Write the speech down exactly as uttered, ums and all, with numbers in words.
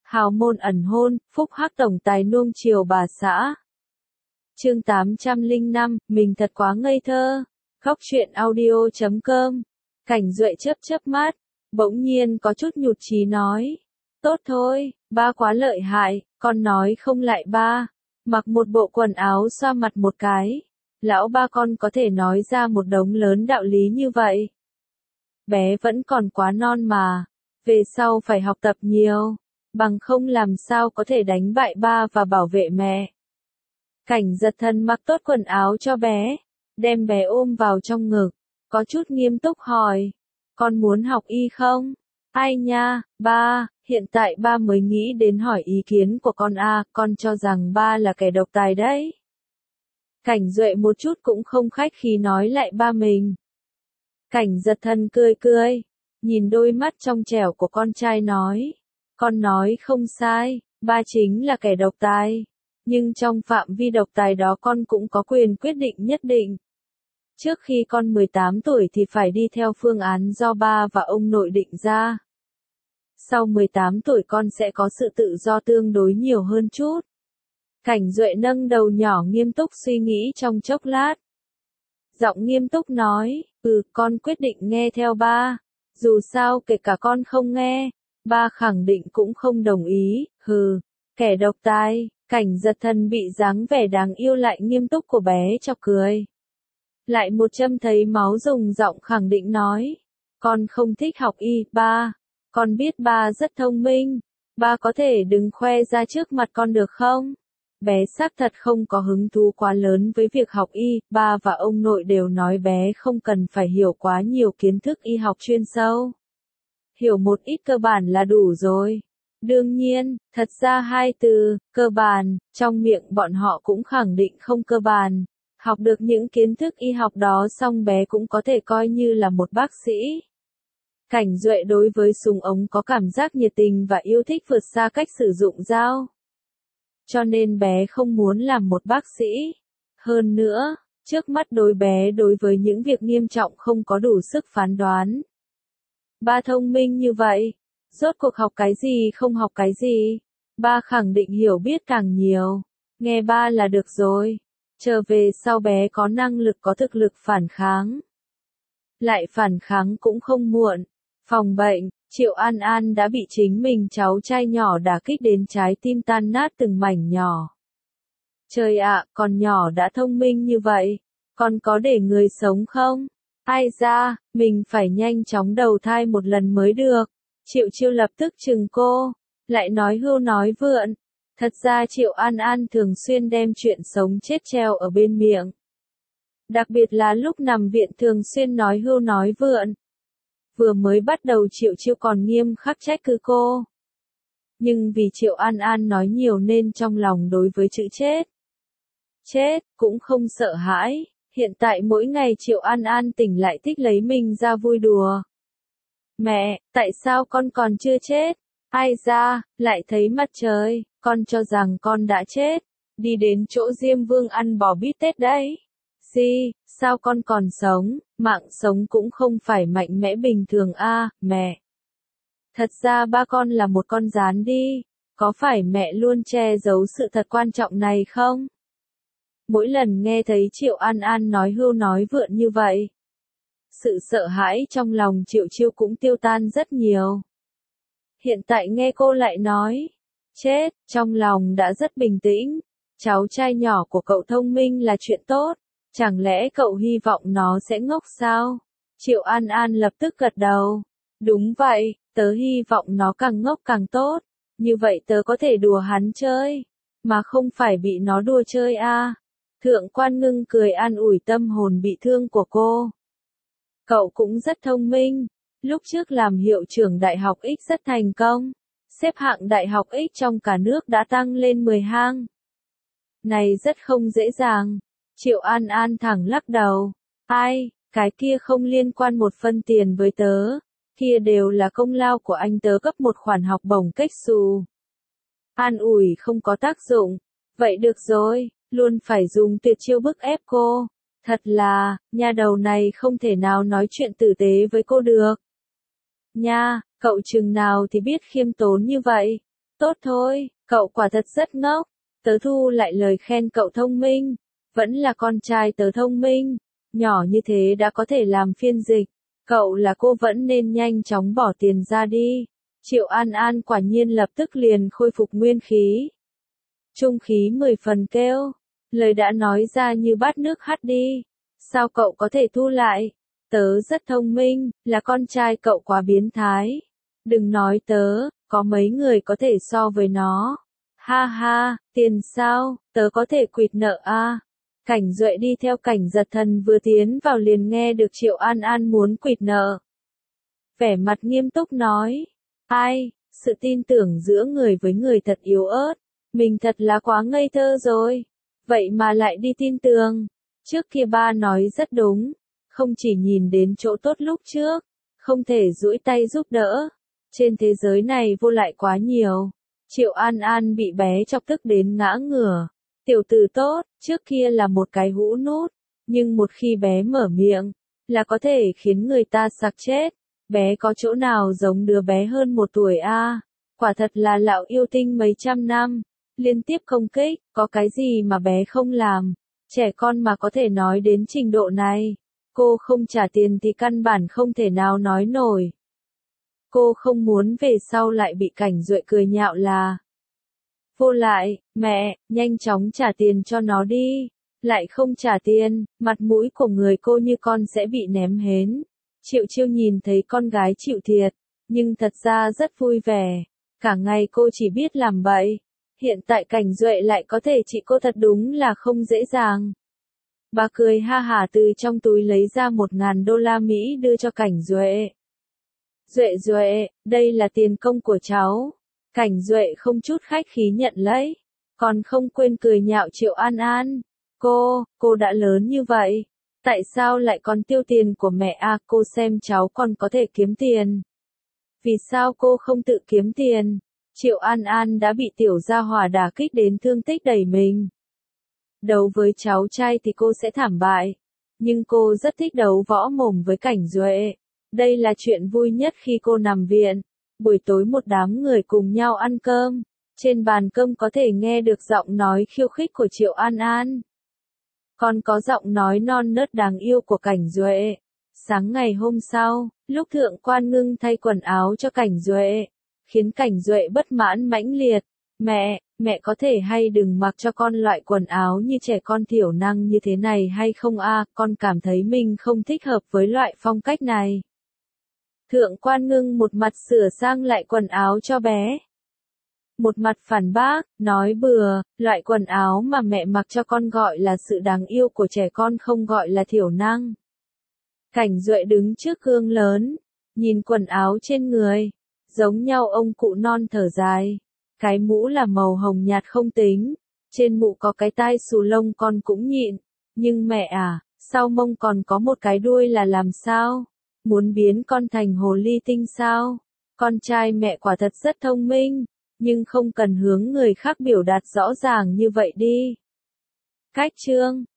Hào môn ẩn hôn, phúc hắc tổng tài nuông chiều bà xã. Chương tám trăm lẻ năm, mình thật quá ngây thơ. Góc truyện audio chấm com. Cảnh Duệ chớp chớp mắt, bỗng nhiên có chút nhụt chí nói. Tốt thôi, ba quá lợi hại, con nói không lại ba. Mặc một bộ quần áo xoa mặt một cái. Lão ba con có thể nói ra một đống lớn đạo lý như vậy. Bé vẫn còn quá non mà. Về sau phải học tập nhiều. Bằng không làm sao có thể đánh bại ba và bảo vệ mẹ. Cảnh Giật Thần mặc tốt quần áo cho bé, đem bé ôm vào trong ngực, có chút nghiêm túc hỏi, con muốn học y không? Ai nha, ba, hiện tại ba mới nghĩ đến hỏi ý kiến của con a, con cho rằng ba là kẻ độc tài đấy. Cảnh Duệ một chút cũng không khách khí nói lại ba mình. Cảnh Giật Thần cười cười, nhìn đôi mắt trong trẻo của con trai nói. Con nói không sai, ba chính là kẻ độc tài. Nhưng trong phạm vi độc tài đó con cũng có quyền quyết định nhất định. Trước khi con mười tám tuổi thì phải đi theo phương án do ba và ông nội định ra. Sau mười tám tuổi con sẽ có sự tự do tương đối nhiều hơn chút. Cảnh Duệ nâng đầu nhỏ nghiêm túc suy nghĩ trong chốc lát. Giọng nghiêm túc nói, ừ, con quyết định nghe theo ba. Dù sao kể cả con không nghe, ba khẳng định cũng không đồng ý, hừ, kẻ độc tài. Cảnh Giật Thần bị dáng vẻ đáng yêu lại nghiêm túc của bé chọc cười. Lại một châm thấy máu dùng giọng khẳng định nói. Con không thích học y, ba. Con biết ba rất thông minh. Ba có thể đừng khoe ra trước mặt con được không? Bé xác thật không có hứng thú quá lớn với việc học y. Ba và ông nội đều nói bé không cần phải hiểu quá nhiều kiến thức y học chuyên sâu. Hiểu một ít cơ bản là đủ rồi. Đương nhiên, thật ra hai từ, cơ bản, trong miệng bọn họ cũng khẳng định không cơ bản. Học được những kiến thức y học đó xong bé cũng có thể coi như là một bác sĩ. Cảnh Duệ đối với súng ống có cảm giác nhiệt tình và yêu thích vượt xa cách sử dụng dao. Cho nên bé không muốn làm một bác sĩ. Hơn nữa, trước mắt đối bé đối với những việc nghiêm trọng không có đủ sức phán đoán. Ba thông minh như vậy. Rốt cuộc học cái gì không học cái gì. Ba khẳng định hiểu biết càng nhiều. Nghe ba là được rồi. Trở về sau bé có năng lực có thực lực phản kháng. Lại phản kháng cũng không muộn. Phòng bệnh, Triệu An An đã bị chính mình cháu trai nhỏ đả kích đến trái tim tan nát từng mảnh nhỏ. Trời ạ, con nhỏ đã thông minh như vậy. Con có để người sống không? Ai ra, mình phải nhanh chóng đầu thai một lần mới được. Triệu Chiêu lập tức chừng cô, lại nói hưu nói vượn. Thật ra Triệu An An thường xuyên đem chuyện sống chết treo ở bên miệng. Đặc biệt là lúc nằm viện thường xuyên nói hưu nói vượn. Vừa mới bắt đầu Triệu Chiêu còn nghiêm khắc trách cứ cô. Nhưng vì Triệu An An nói nhiều nên trong lòng đối với chữ chết. Chết, cũng không sợ hãi. Hiện tại mỗi ngày Triệu An An tỉnh lại thích lấy mình ra vui đùa. Mẹ, tại sao con còn chưa chết? Ai ra, lại thấy mặt trời, con cho rằng con đã chết. Đi đến chỗ Diêm Vương ăn bò bít tết đấy. Gì, sao con còn sống? Mạng sống cũng không phải mạnh mẽ bình thường a, à, mẹ. Thật ra ba con là một con gián đi. Có phải mẹ luôn che giấu sự thật quan trọng này không? Mỗi lần nghe thấy Triệu An An nói hưu nói vượn như vậy. Sự sợ hãi trong lòng Triệu Chiêu cũng tiêu tan rất nhiều. Hiện tại nghe cô lại nói, chết, trong lòng đã rất bình tĩnh. Cháu trai nhỏ của cậu thông minh là chuyện tốt, chẳng lẽ cậu hy vọng nó sẽ ngốc sao? Triệu An An lập tức gật đầu. Đúng vậy, tớ hy vọng nó càng ngốc càng tốt. Như vậy tớ có thể đùa hắn chơi, mà không phải bị nó đùa chơi a. À. Thượng Quan Ngưng cười an ủi tâm hồn bị thương của cô. Cậu cũng rất thông minh, lúc trước làm hiệu trưởng Đại học X rất thành công, xếp hạng Đại học X trong cả nước đã tăng lên mười hang. Này rất không dễ dàng, Triệu An An thẳng lắc đầu, ai, cái kia không liên quan một phân tiền với tớ, kia đều là công lao của anh tớ cấp một khoản học bổng cách xù. An ủi không có tác dụng, vậy được rồi, luôn phải dùng tuyệt chiêu bức ép cô. Thật là, nha đầu này không thể nào nói chuyện tử tế với cô được. Nha, cậu chừng nào thì biết khiêm tốn như vậy. Tốt thôi, cậu quả thật rất ngốc. Tớ thu lại lời khen cậu thông minh. Vẫn là con trai tớ thông minh. Nhỏ như thế đã có thể làm phiên dịch. Cậu là cô vẫn nên nhanh chóng bỏ tiền ra đi. Triệu An An quả nhiên lập tức liền khôi phục nguyên khí. Trung khí mười phần kêu. Lời đã nói ra như bát nước hắt đi. Sao cậu có thể thu lại? Tớ rất thông minh, là con trai cậu quá biến thái. Đừng nói tớ, có mấy người có thể so với nó. Ha ha, tiền sao, tớ có thể quỵt nợ à? Cảnh Duệ đi theo Cảnh Giật Thần vừa tiến vào liền nghe được Triệu An An muốn quỵt nợ. Vẻ mặt nghiêm túc nói. Ai, sự tin tưởng giữa người với người thật yếu ớt. Mình thật là quá ngây thơ rồi. Vậy mà lại đi tin tưởng. Trước kia ba nói rất đúng. Không chỉ nhìn đến chỗ tốt lúc trước. Không thể duỗi tay giúp đỡ. Trên thế giới này vô lại quá nhiều. Triệu An An bị bé chọc tức đến ngã ngửa. Tiểu tử tốt, trước kia là một cái hũ nút. Nhưng một khi bé mở miệng, là có thể khiến người ta sặc chết. Bé có chỗ nào giống đứa bé hơn một tuổi a? À? Quả thật là lão yêu tinh mấy trăm năm. Liên tiếp công kích, có cái gì mà bé không làm. Trẻ con mà có thể nói đến trình độ này. Cô không trả tiền thì căn bản không thể nào nói nổi. Cô không muốn về sau lại bị Cảnh Duệ cười nhạo là. Vô lại, mẹ, nhanh chóng trả tiền cho nó đi. Lại không trả tiền, mặt mũi của người cô như con sẽ bị ném hến. Triệu Chiêu nhìn thấy con gái chịu thiệt, nhưng thật ra rất vui vẻ. Cả ngày cô chỉ biết làm bậy. Hiện tại Cảnh Duệ lại có thể trị cô thật đúng là không dễ dàng. Bà cười ha hả từ trong túi lấy ra một ngàn đô la Mỹ đưa cho Cảnh Duệ. Duệ Duệ, đây là tiền công của cháu. Cảnh Duệ không chút khách khí nhận lấy. Còn không quên cười nhạo Triệu An An. Cô, cô đã lớn như vậy. Tại sao lại còn tiêu tiền của mẹ à? Cô xem cháu còn có thể kiếm tiền. Vì sao cô không tự kiếm tiền? Triệu An An đã bị tiểu gia hỏa đả kích đến thương tích đầy mình. Đấu với cháu trai thì cô sẽ thảm bại. Nhưng cô rất thích đấu võ mồm với Cảnh Duệ. Đây là chuyện vui nhất khi cô nằm viện. Buổi tối một đám người cùng nhau ăn cơm. Trên bàn cơm có thể nghe được giọng nói khiêu khích của Triệu An An. Còn có giọng nói non nớt đáng yêu của Cảnh Duệ. Sáng ngày hôm sau, lúc Thượng Quan Ngưng thay quần áo cho Cảnh Duệ, khiến Cảnh Duệ bất mãn mãnh liệt. Mẹ, mẹ có thể hay đừng mặc cho con loại quần áo như trẻ con thiểu năng như thế này hay không a? À, con cảm thấy mình không thích hợp với loại phong cách này. Thượng Quan Ngưng một mặt sửa sang lại quần áo cho bé. Một mặt phản bác, nói bừa, loại quần áo mà mẹ mặc cho con gọi là sự đáng yêu của trẻ con không gọi là thiểu năng. Cảnh Duệ đứng trước gương lớn, nhìn quần áo trên người, giống nhau ông cụ non thở dài. Cái mũ là màu hồng nhạt không tính, trên mũ có cái tai xù lông con cũng nhịn. Nhưng mẹ à, sau mông còn có một cái đuôi là làm sao? Muốn biến con thành hồ ly tinh sao? Con trai mẹ quả thật rất thông minh. Nhưng không cần hướng người khác biểu đạt rõ ràng như vậy đi. Cách chương